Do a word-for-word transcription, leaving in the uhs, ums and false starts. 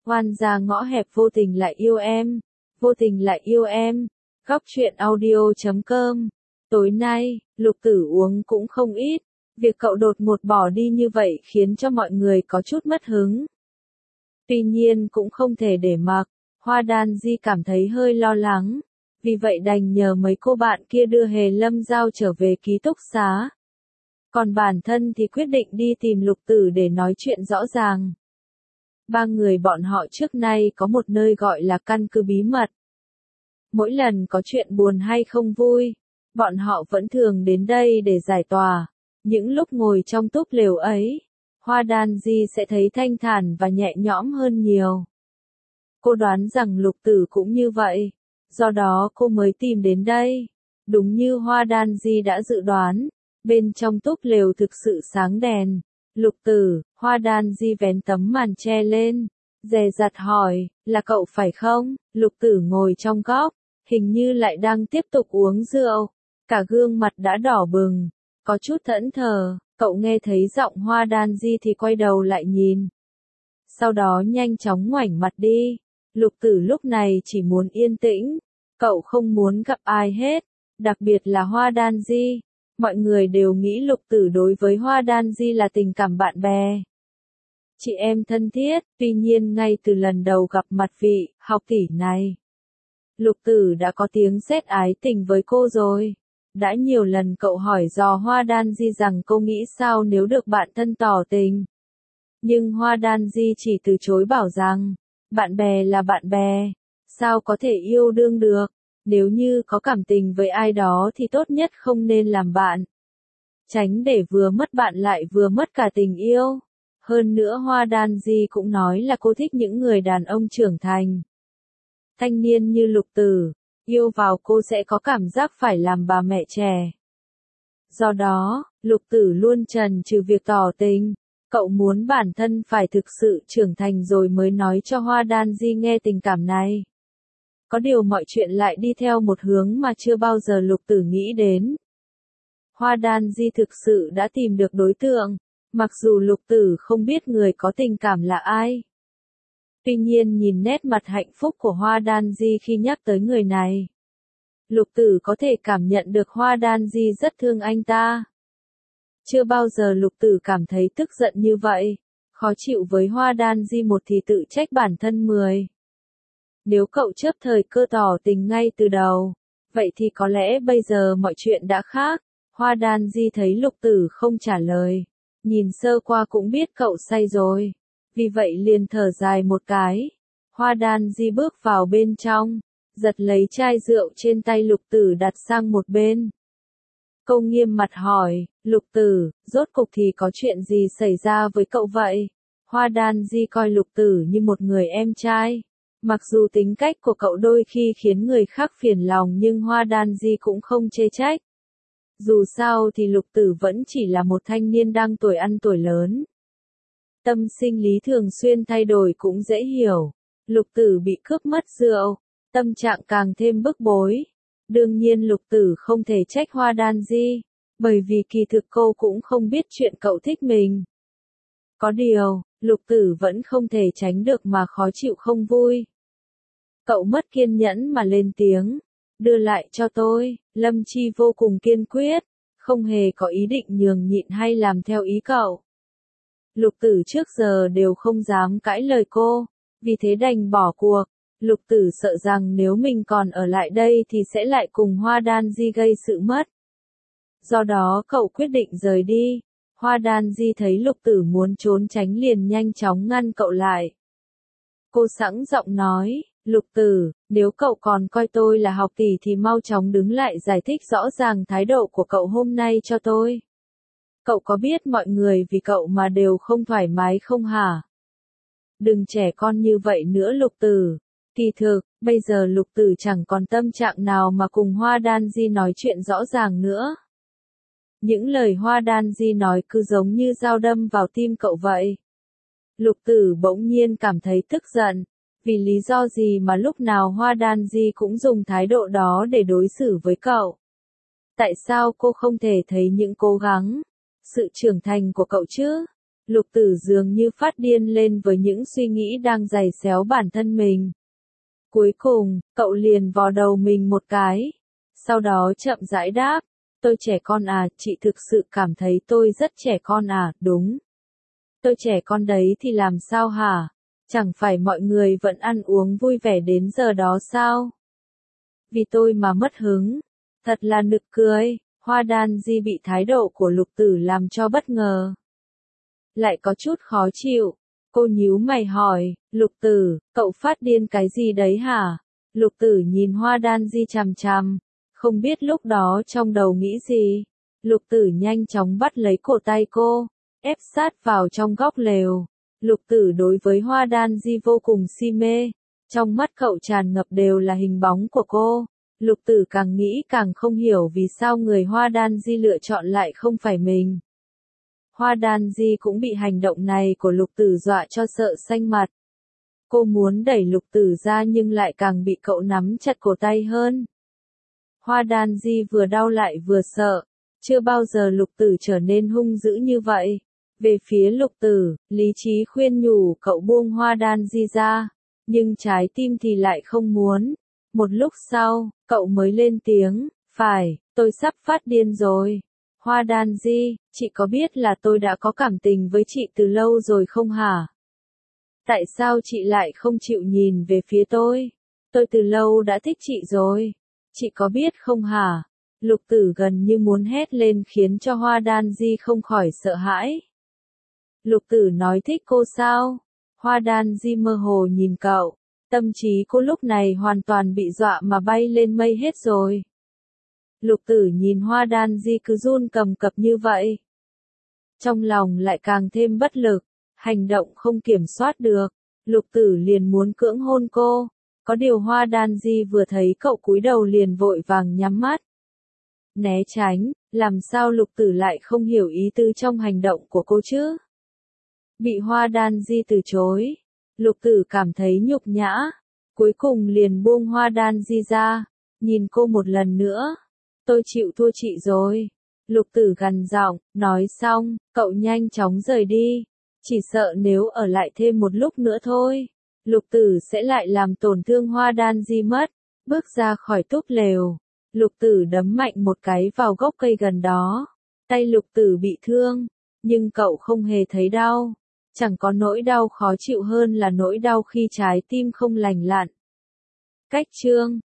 Oan gia ngõ hẹp vô tình lại yêu em, vô tình lại yêu em. Góc truyện audio chấm com. Tối nay, Lục Tử uống cũng không ít. Việc cậu đột ngột bỏ đi như vậy khiến cho mọi người có chút mất hứng. Tuy nhiên cũng không thể để mặc, Hoa Đan Di cảm thấy hơi lo lắng. Vì vậy đành nhờ mấy cô bạn kia đưa Hề Lâm Giao trở về ký túc xá. Còn bản thân thì quyết định đi tìm Lục Tử để nói chuyện rõ ràng. Ba người bọn họ trước nay có một nơi gọi là căn cứ bí mật. Mỗi lần có chuyện buồn hay không vui, bọn họ vẫn thường đến đây để giải tỏa. Những lúc ngồi trong túp lều ấy, Hoa Đan Di sẽ thấy thanh thản và nhẹ nhõm hơn nhiều. Cô đoán rằng Lục Tử cũng như vậy, do đó cô mới tìm đến đây. Đúng như Hoa Đan Di đã dự đoán, bên trong túp lều thực sự sáng đèn. Lục Tử, Hoa Đan Di vén tấm màn che lên, dè dặt hỏi, là cậu phải không? Lục Tử ngồi trong góc, hình như lại đang tiếp tục uống rượu, cả gương mặt đã đỏ bừng, có chút thẫn thờ. Cậu nghe thấy giọng Hoa Đan Di thì quay đầu lại nhìn. Sau đó nhanh chóng ngoảnh mặt đi. Lục Tử lúc này chỉ muốn yên tĩnh, cậu không muốn gặp ai hết, đặc biệt là Hoa Đan Di. Mọi người đều nghĩ Lục Tử đối với Hoa Đan Di là tình cảm bạn bè, chị em thân thiết. Tuy nhiên ngay từ lần đầu gặp mặt vị học tỷ này, Lục Tử đã có tiếng sét ái tình với cô rồi. Đã nhiều lần cậu hỏi dò Hoa Đan Di rằng cô nghĩ sao nếu được bạn thân tỏ tình. Nhưng Hoa Đan Di chỉ từ chối bảo rằng, bạn bè là bạn bè, sao có thể yêu đương được, nếu như có cảm tình với ai đó thì tốt nhất không nên làm bạn. Tránh để vừa mất bạn lại vừa mất cả tình yêu. Hơn nữa Hoa Đan Di cũng nói là cô thích những người đàn ông trưởng thành. Thanh niên như Lục Tử, yêu vào cô sẽ có cảm giác phải làm bà mẹ trẻ. Do đó, Lục Tử luôn chần chừ việc tỏ tình. Cậu muốn bản thân phải thực sự trưởng thành rồi mới nói cho Hoa Đan Di nghe tình cảm này. Có điều mọi chuyện lại đi theo một hướng mà chưa bao giờ Lục Tử nghĩ đến. Hoa Đan Di thực sự đã tìm được đối tượng, mặc dù Lục Tử không biết người có tình cảm là ai. Tuy nhiên nhìn nét mặt hạnh phúc của Hoa Đan Di khi nhắc tới người này, Lục Tử có thể cảm nhận được Hoa Đan Di rất thương anh ta. Chưa bao giờ Lục Tử cảm thấy tức giận như vậy, khó chịu với Hoa Đan Di một thì tự trách bản thân mười. Nếu cậu chớp thời cơ tỏ tình ngay từ đầu, vậy thì có lẽ bây giờ mọi chuyện đã khác. Hoa Đan Di thấy Lục Tử không trả lời, nhìn sơ qua cũng biết cậu say rồi, vì vậy liền thở dài một cái. Hoa Đan Di bước vào bên trong, giật lấy chai rượu trên tay Lục Tử đặt sang một bên. Cô nghiêm mặt hỏi, Lục Tử, rốt cục thì có chuyện gì xảy ra với cậu vậy? Hoa Đan Di coi Lục Tử như một người em trai. Mặc dù tính cách của cậu đôi khi khiến người khác phiền lòng nhưng Hoa Đan Di cũng không chê trách. Dù sao thì Lục Tử vẫn chỉ là một thanh niên đang tuổi ăn tuổi lớn. Tâm sinh lý thường xuyên thay đổi cũng dễ hiểu. Lục Tử bị cướp mất rượu, tâm trạng càng thêm bức bối. Đương nhiên Lục Tử không thể trách Hoa Đan Di, bởi vì kỳ thực cô cũng không biết chuyện cậu thích mình. Có điều, Lục Tử vẫn không thể tránh được mà khó chịu không vui. Cậu mất kiên nhẫn mà lên tiếng, đưa lại cho tôi. Lâm Chi vô cùng kiên quyết, không hề có ý định nhường nhịn hay làm theo ý cậu. Lục Tử trước giờ đều không dám cãi lời cô, vì thế đành bỏ cuộc. Lục Tử sợ rằng nếu mình còn ở lại đây thì sẽ lại cùng Hoa Đan Di gây sự mất. Do đó cậu quyết định rời đi. Hoa Đan Di thấy Lục Tử muốn trốn tránh liền nhanh chóng ngăn cậu lại. Cô sẵn giọng nói, Lục Tử, nếu cậu còn coi tôi là học tỷ thì mau chóng đứng lại giải thích rõ ràng thái độ của cậu hôm nay cho tôi. Cậu có biết mọi người vì cậu mà đều không thoải mái không hả? Đừng trẻ con như vậy nữa Lục Tử. Kỳ thực, bây giờ Lục Tử chẳng còn tâm trạng nào mà cùng Hoa Đan Di nói chuyện rõ ràng nữa. Những lời Hoa Đan Di nói cứ giống như dao đâm vào tim cậu vậy. Lục Tử bỗng nhiên cảm thấy tức giận. Vì lý do gì mà lúc nào Hoa Đan Di cũng dùng thái độ đó để đối xử với cậu? Tại sao cô không thể thấy những cố gắng, sự trưởng thành của cậu chứ? Lục tử dường như phát điên lên với những suy nghĩ đang giày xéo bản thân mình. Cuối cùng, cậu liền vò đầu mình một cái. Sau đó chậm rãi đáp, tôi trẻ con à, chị thực sự cảm thấy tôi rất trẻ con à, đúng. Tôi trẻ con đấy thì làm sao hả? Chẳng phải mọi người vẫn ăn uống vui vẻ đến giờ đó sao? Vì tôi mà mất hứng. Thật là nực cười, Hoa Đan Di bị thái độ của Lục Tử làm cho bất ngờ. Lại có chút khó chịu. Cô nhíu mày hỏi, Lục Tử, cậu phát điên cái gì đấy hả? Lục Tử nhìn Hoa Đan Di chằm chằm, không biết lúc đó trong đầu nghĩ gì. Lục Tử nhanh chóng bắt lấy cổ tay cô, ép sát vào trong góc lều. Lục Tử đối với Hoa Đan Di vô cùng si mê, trong mắt cậu tràn ngập đều là hình bóng của cô. Lục Tử càng nghĩ càng không hiểu vì sao người Hoa Đan Di lựa chọn lại không phải mình. Hoa Đan Di cũng bị hành động này của Lục Tử dọa cho sợ xanh mặt. Cô muốn đẩy Lục Tử ra nhưng lại càng bị cậu nắm chặt cổ tay hơn. Hoa Đan Di vừa đau lại vừa sợ, chưa bao giờ Lục Tử trở nên hung dữ như vậy. Về phía Lục Tử, lý trí khuyên nhủ cậu buông Hoa Đan Di ra, nhưng trái tim thì lại không muốn. Một lúc sau, cậu mới lên tiếng, phải, tôi sắp phát điên rồi. Hoa Đan Di, chị có biết là tôi đã có cảm tình với chị từ lâu rồi không hả? Tại sao chị lại không chịu nhìn về phía tôi? Tôi từ lâu đã thích chị rồi. Chị có biết không hả? Lục Tử gần như muốn hét lên khiến cho Hoa Đan Di không khỏi sợ hãi. Lục Tử nói thích cô sao? Hoa Đan Di mơ hồ nhìn cậu. Tâm trí cô lúc này hoàn toàn bị dọa mà bay lên mây hết rồi. Lục Tử nhìn Hoa Đan Di cứ run cầm cập như vậy. Trong lòng lại càng thêm bất lực, hành động không kiểm soát được. Lục Tử liền muốn cưỡng hôn cô. Có điều Hoa Đan Di vừa thấy cậu cúi đầu liền vội vàng nhắm mắt. Né tránh, làm sao Lục Tử lại không hiểu ý tứ trong hành động của cô chứ? Bị Hoa Đan Di từ chối. Lục Tử cảm thấy nhục nhã. Cuối cùng liền buông Hoa Đan Di ra. Nhìn cô một lần nữa. Tôi chịu thua chị rồi. Lục Tử gằn giọng, nói xong, cậu nhanh chóng rời đi. Chỉ sợ nếu ở lại thêm một lúc nữa thôi, Lục Tử sẽ lại làm tổn thương Hoa Đan Di mất. Bước ra khỏi túp lều, Lục Tử đấm mạnh một cái vào gốc cây gần đó. Tay Lục Tử bị thương, nhưng cậu không hề thấy đau. Chẳng có nỗi đau khó chịu hơn là nỗi đau khi trái tim không lành lặn. Cách chương